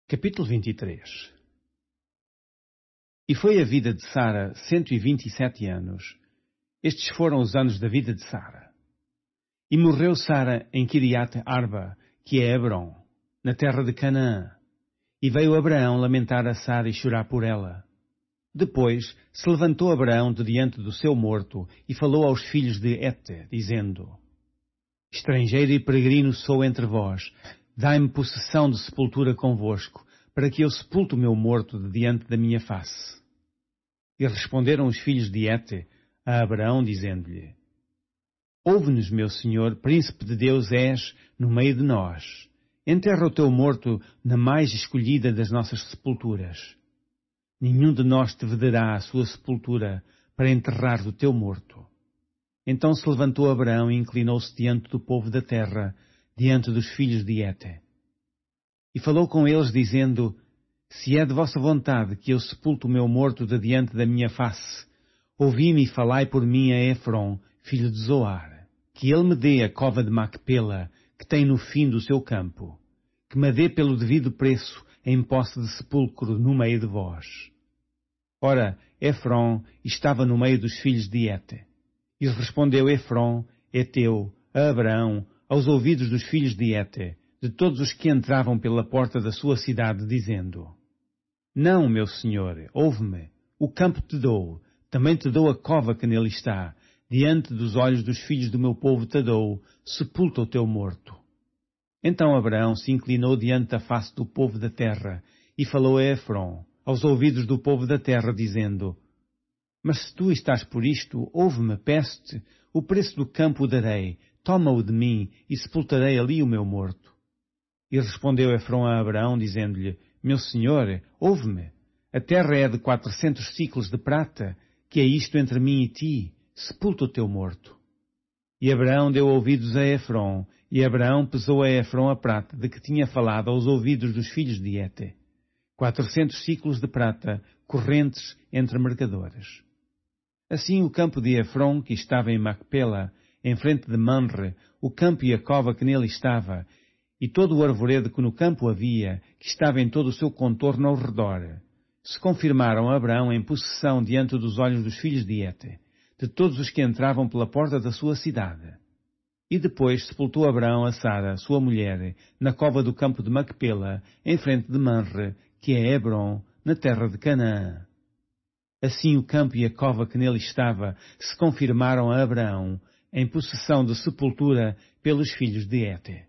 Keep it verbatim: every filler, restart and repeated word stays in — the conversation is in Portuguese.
Capítulo vinte e três. E foi a vida de Sara cento e vinte e sete anos. Estes foram os anos da vida de Sara. E morreu Sara em Kiriat Arba, que é Hebrom, na terra de Canaã. E veio Abraão lamentar a Sara e chorar por ela. Depois se levantou Abraão de diante do seu morto e falou aos filhos de Hete, dizendo: Estrangeiro e peregrino sou entre vós. Dai-me possessão de sepultura convosco, para que eu sepulte o meu morto de diante da minha face. E responderam os filhos de Hete a Abraão, dizendo-lhe: Ouve-nos, meu senhor, príncipe de Deus és no meio de nós. Enterra o teu morto na mais escolhida das nossas sepulturas. Nenhum de nós te vedará a sua sepultura para enterrar o teu morto. Então se levantou Abraão e inclinou-se diante do povo da terra, diante dos filhos de Hete. E falou com eles, dizendo: Se é de vossa vontade que eu sepulte o meu morto de diante da minha face, ouvi-me e falai por mim a Efrom, filho de Zoar, que ele me dê a cova de Macpela, que tem no fim do seu campo, que me dê pelo devido preço em posse de sepulcro no meio de vós. Ora, Efrom estava no meio dos filhos de Hete. E respondeu Efrom, heteu, a Abraão, aos ouvidos dos filhos de Hete, de todos os que entravam pela porta da sua cidade, dizendo: Não, meu senhor, ouve-me, o campo te dou, também te dou a cova que nele está, diante dos olhos dos filhos do meu povo te dou, sepulta o teu morto. Então Abraão se inclinou diante da face do povo da terra, e falou a Efrom, aos ouvidos do povo da terra, dizendo: Mas se tu estás por isto, ouve-me, peço-te, o preço do campo o darei, toma-o de mim, e sepultarei ali o meu morto. E respondeu Efrom a Abraão, dizendo-lhe: Meu senhor, ouve-me, a terra é de quatrocentos siclos de prata, que é isto entre mim e ti, sepulta o teu morto. E Abraão deu ouvidos a Efrom, e Abraão pesou a Efrom a prata de que tinha falado aos ouvidos dos filhos de Hete, quatrocentos siclos de prata, correntes entre mercadores. Assim o campo de Efrom, que estava em Macpela, em frente de Manre, o campo e a cova que nele estava, e todo o arvoredo que no campo havia, que estava em todo o seu contorno ao redor, se confirmaram a Abraão em possessão diante dos olhos dos filhos de Hete, de todos os que entravam pela porta da sua cidade. E depois sepultou Abraão a Sara, sua mulher, na cova do campo de Macpela, em frente de Manre, que é Hebrom, na terra de Canaã. Assim o campo e a cova que nele estava se confirmaram a Abraão em possessão de sepultura pelos filhos de Hete.